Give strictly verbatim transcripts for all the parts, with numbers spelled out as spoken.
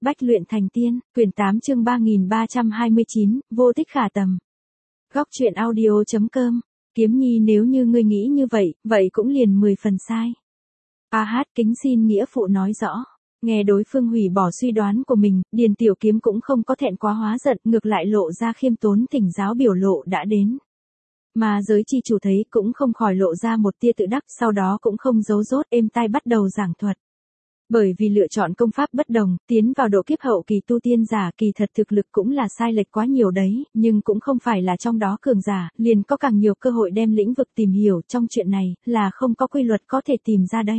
Bách luyện thành tiên, quyển tám chương ba nghìn ba trăm hai mươi chín, vô tích khả tầm. Góc truyện audio.com, Kiếm Nhi nếu như ngươi nghĩ như vậy, vậy cũng liền mười phần sai. A hát kính xin nghĩa phụ nói rõ. Nghe đối phương hủy bỏ suy đoán của mình, Điền Tiểu Kiếm cũng không có thẹn quá hóa giận, ngược lại lộ ra khiêm tốn thỉnh giáo biểu lộ đã đến. Mà giới chi chủ thấy cũng không khỏi lộ ra một tia tự đắc, sau đó cũng không giấu dốt êm tai bắt đầu giảng thuật. Bởi vì lựa chọn công pháp bất đồng, tiến vào độ kiếp hậu kỳ tu tiên giả kỳ thật thực lực cũng là sai lệch quá nhiều đấy, nhưng cũng không phải là trong đó cường giả, liền có càng nhiều cơ hội đem lĩnh vực tìm hiểu trong chuyện này, là không có quy luật có thể tìm ra đấy.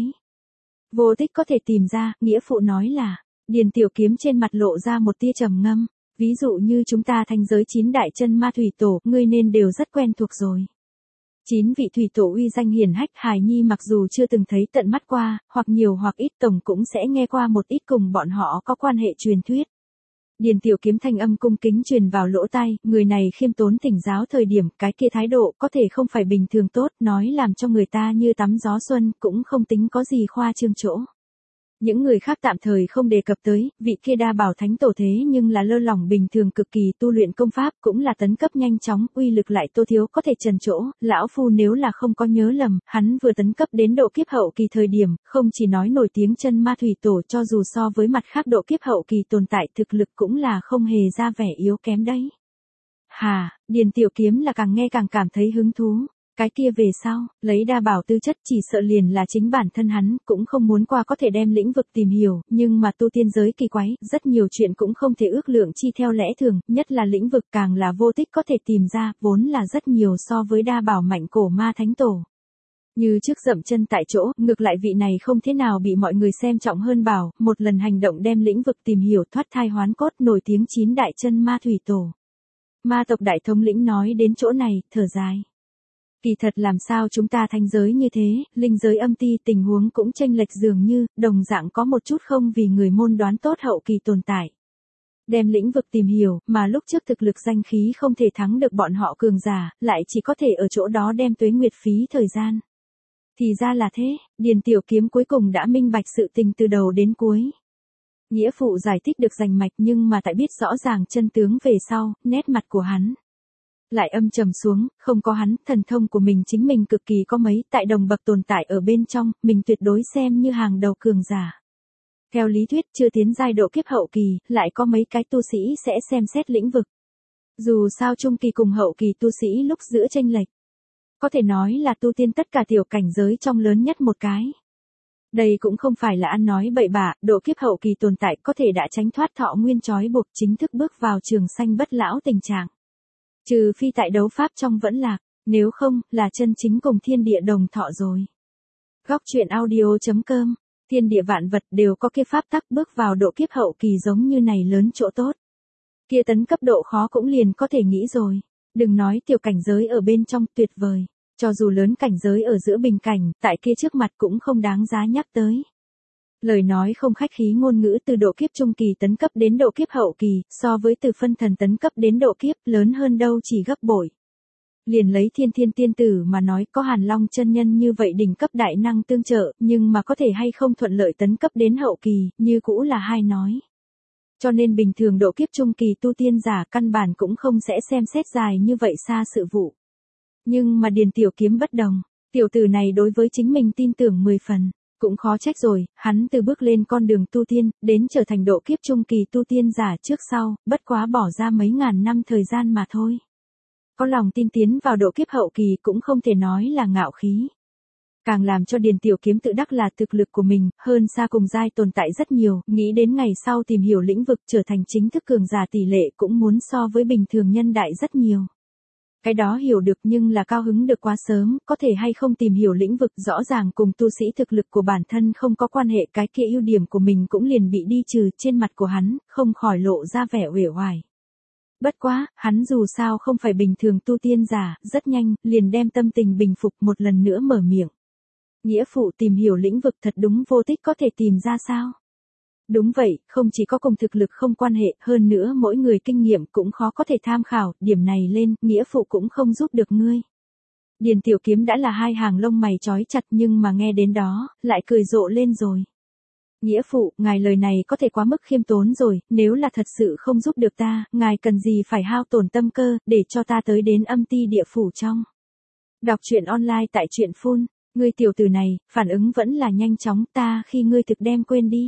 Vô tích có thể tìm ra, nghĩa phụ nói là, Điền Tiểu Kiếm trên mặt lộ ra một tia trầm ngâm, ví dụ như chúng ta thanh giới chín đại chân ma thủy tổ, ngươi nên đều rất quen thuộc rồi. Chín vị thủy tổ uy danh hiển hách, hài nhi mặc dù chưa từng thấy tận mắt qua, hoặc nhiều hoặc ít tổng cũng sẽ nghe qua một ít cùng bọn họ có quan hệ truyền thuyết. Điền Tiểu Kiếm thanh âm cung kính truyền vào lỗ tai, người này khiêm tốn thỉnh giáo thời điểm, cái kia thái độ có thể không phải bình thường tốt, nói làm cho người ta như tắm gió xuân, cũng không tính có gì khoa trương chỗ. Những người khác tạm thời không đề cập tới, vị kia đa bảo thánh tổ thế nhưng là lơ lỏng bình thường cực kỳ tu luyện công pháp, cũng là tấn cấp nhanh chóng, uy lực lại tô thiếu có thể trần chỗ, lão phu nếu là không có nhớ lầm, hắn vừa tấn cấp đến độ kiếp hậu kỳ thời điểm, không chỉ nói nổi tiếng chân ma thủy tổ cho dù so với mặt khác độ kiếp hậu kỳ tồn tại thực lực cũng là không hề ra vẻ yếu kém đấy. Hà, Điền Tiểu Kiếm là càng nghe càng cảm thấy hứng thú. Cái kia về sau, lấy đa bảo tư chất chỉ sợ liền là chính bản thân hắn, cũng không muốn qua có thể đem lĩnh vực tìm hiểu, nhưng mà tu tiên giới kỳ quái, rất nhiều chuyện cũng không thể ước lượng chi theo lẽ thường, nhất là lĩnh vực càng là vô tích có thể tìm ra, vốn là rất nhiều so với đa bảo mạnh cổ ma thánh tổ. Như trước dậm chân tại chỗ, ngược lại vị này không thế nào bị mọi người xem trọng hơn bảo, một lần hành động đem lĩnh vực tìm hiểu thoát thai hoán cốt nổi tiếng chín đại chân ma thủy tổ. Ma tộc đại thống lĩnh nói đến chỗ này, thở dài. Kỳ thật làm sao chúng ta thanh giới như thế, linh giới âm ti tình huống cũng chênh lệch dường như, đồng dạng có một chút không vì người môn đoán tốt hậu kỳ tồn tại. Đem lĩnh vực tìm hiểu, mà lúc trước thực lực danh khí không thể thắng được bọn họ cường giả, lại chỉ có thể ở chỗ đó đem tuế nguyệt phí thời gian. Thì ra là thế, Điền Tiểu Kiếm cuối cùng đã minh bạch sự tình từ đầu đến cuối. Nghĩa phụ giải thích được rành mạch nhưng mà tại biết rõ ràng chân tướng về sau, nét mặt của hắn lại âm trầm xuống, không có hắn, thần thông của mình chính mình cực kỳ có mấy, tại đồng bậc tồn tại ở bên trong, mình tuyệt đối xem như hàng đầu cường giả. Theo lý thuyết chưa tiến giai độ kiếp hậu kỳ, lại có mấy cái tu sĩ sẽ xem xét lĩnh vực. Dù sao trung kỳ cùng hậu kỳ tu sĩ lúc giữa chênh lệch, có thể nói là tu tiên tất cả tiểu cảnh giới trong lớn nhất một cái. Đây cũng không phải là ăn nói bậy bạ, độ kiếp hậu kỳ tồn tại có thể đã tránh thoát thọ nguyên trói buộc chính thức bước vào trường sanh bất lão tình trạng. Trừ phi tại đấu pháp trong vẫn lạc, nếu không, là chân chính cùng thiên địa đồng thọ rồi. Góc truyện audio.com, thiên địa vạn vật đều có kia pháp tắc bước vào độ kiếp hậu kỳ giống như này lớn chỗ tốt. Kia tấn cấp độ khó cũng liền có thể nghĩ rồi. Đừng nói tiểu cảnh giới ở bên trong tuyệt vời. Cho dù lớn cảnh giới ở giữa bình cảnh, tại kia trước mặt cũng không đáng giá nhắc tới. Lời nói không khách khí ngôn ngữ từ độ kiếp trung kỳ tấn cấp đến độ kiếp hậu kỳ, so với từ phân thần tấn cấp đến độ kiếp lớn hơn đâu chỉ gấp bội. Liền lấy thiên thiên tiên tử mà nói có Hàn Long chân nhân như vậy đỉnh cấp đại năng tương trợ, nhưng mà có thể hay không thuận lợi tấn cấp đến hậu kỳ, như cũ là hai nói. Cho nên bình thường độ kiếp trung kỳ tu tiên giả căn bản cũng không sẽ xem xét dài như vậy xa sự vụ. Nhưng mà Điền Tiểu Kiếm bất đồng, tiểu tử này đối với chính mình tin tưởng mười phần. Cũng khó trách rồi, hắn từ bước lên con đường tu tiên, đến trở thành độ kiếp trung kỳ tu tiên giả trước sau, bất quá bỏ ra mấy ngàn năm thời gian mà thôi. Có lòng tin tiến vào độ kiếp hậu kỳ cũng không thể nói là ngạo khí. Càng làm cho Điền Tiểu Kiếm tự đắc là thực lực của mình, hơn xa cùng giai tồn tại rất nhiều, nghĩ đến ngày sau tìm hiểu lĩnh vực trở thành chính thức cường giả tỷ lệ cũng muốn so với bình thường nhân đại rất nhiều. Cái đó hiểu được nhưng là cao hứng được quá sớm, có thể hay không tìm hiểu lĩnh vực rõ ràng cùng tu sĩ thực lực của bản thân không có quan hệ, cái kia ưu điểm của mình cũng liền bị đi trừ trên mặt của hắn, không khỏi lộ ra vẻ uể oải. Bất quá, hắn dù sao không phải bình thường tu tiên giả, rất nhanh, liền đem tâm tình bình phục một lần nữa mở miệng. Nghĩa phụ tìm hiểu lĩnh vực thật đúng vô tích có thể tìm ra sao? Đúng vậy, không chỉ có cùng thực lực không quan hệ, hơn nữa mỗi người kinh nghiệm cũng khó có thể tham khảo, điểm này lên, nghĩa phụ cũng không giúp được ngươi. Điền Tiểu Kiếm đã là hai hàng lông mày trói chặt nhưng mà nghe đến đó, lại cười rộ lên rồi. Nghĩa phụ, ngài lời này có thể quá mức khiêm tốn rồi, nếu là thật sự không giúp được ta, ngài cần gì phải hao tổn tâm cơ, để cho ta tới đến âm ti địa phủ trong. Đọc truyện online tại truyện phun, ngươi tiểu tử này, phản ứng vẫn là nhanh chóng, ta khi ngươi thực đem quên đi.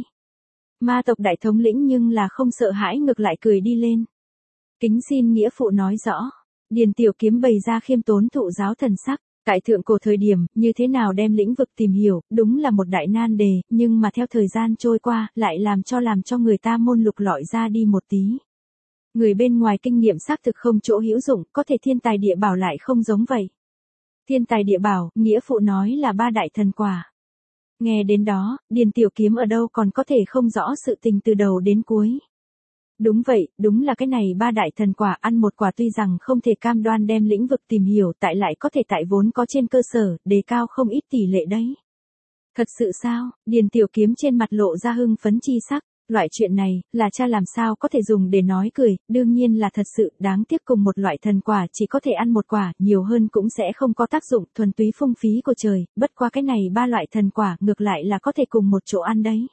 Ma tộc đại thống lĩnh nhưng là không sợ hãi ngược lại cười đi lên. Kính xin nghĩa phụ nói rõ. Điền Tiểu Kiếm bày ra khiêm tốn thụ giáo thần sắc. Tại thượng cổ thời điểm, như thế nào đem lĩnh vực tìm hiểu, đúng là một đại nan đề, nhưng mà theo thời gian trôi qua, lại làm cho làm cho người ta môn lục lọi ra đi một tí. Người bên ngoài kinh nghiệm xác thực không chỗ hữu dụng, có thể thiên tài địa bảo lại không giống vậy. Thiên tài địa bảo, nghĩa phụ nói là ba đại thần quả. Nghe đến đó, Điền Tiểu Kiếm ở đâu còn có thể không rõ sự tình từ đầu đến cuối. Đúng vậy, đúng là cái này ba đại thần quả, ăn một quả tuy rằng không thể cam đoan đem lĩnh vực tìm hiểu, tại lại có thể tại vốn có trên cơ sở, đề cao không ít tỷ lệ đấy. Thật sự sao? Điền Tiểu Kiếm trên mặt lộ ra hưng phấn chi sắc, loại chuyện này, là cha làm sao có thể dùng để nói cười, đương nhiên là thật sự, đáng tiếc cùng một loại thần quả chỉ có thể ăn một quả, nhiều hơn cũng sẽ không có tác dụng, thuần túy phung phí của trời, bất qua cái này ba loại thần quả ngược lại là có thể cùng một chỗ ăn đấy.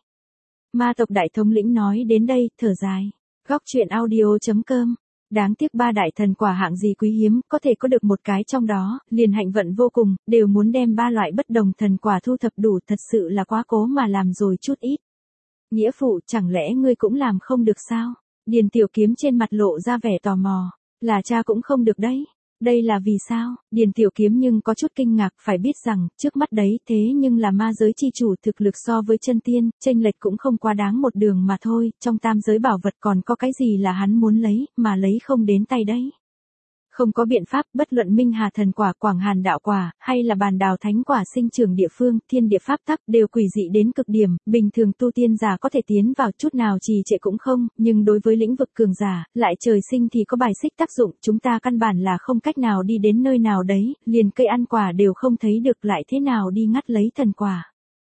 Ma tộc đại thống lĩnh nói đến đây, thở dài. Góc truyện audio chấm com. Đáng tiếc ba đại thần quả hạng gì quý hiếm, có thể có được một cái trong đó, liền hạnh vận vô cùng, đều muốn đem ba loại bất đồng thần quả thu thập đủ, thật sự là quá cố mà làm rồi chút ít. Nghĩa phụ, chẳng lẽ ngươi cũng làm không được sao? Điền Tiểu Kiếm trên mặt lộ ra vẻ tò mò. Là cha cũng không được đấy. Đây là vì sao? Điền Tiểu Kiếm nhưng có chút kinh ngạc, phải biết rằng, trước mắt đấy thế nhưng là ma giới chi chủ thực lực so với chân tiên, chênh lệch cũng không quá đáng một đường mà thôi, trong tam giới bảo vật còn có cái gì là hắn muốn lấy, mà lấy không đến tay đấy. Không có biện pháp, bất luận Minh Hà thần quả, Quảng Hàn đạo quả, hay là Bàn Đào thánh quả sinh trưởng địa phương, thiên địa pháp tắc đều quỷ dị đến cực điểm, bình thường tu tiên giả có thể tiến vào chút nào trì trệ cũng không, nhưng đối với lĩnh vực cường giả, lại trời sinh thì có bài xích tác dụng, chúng ta căn bản là không cách nào đi đến nơi nào đấy, liền cây ăn quả đều không thấy được, lại thế nào đi ngắt lấy thần quả.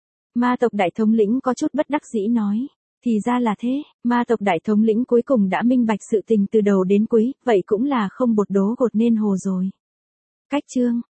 Ma tộc đại thống lĩnh có chút bất đắc dĩ nói. Thì ra là thế, ma tộc đại thống lĩnh cuối cùng đã minh bạch sự tình từ đầu đến cuối, vậy cũng là không bột đố gột nên hồ rồi. Cách chương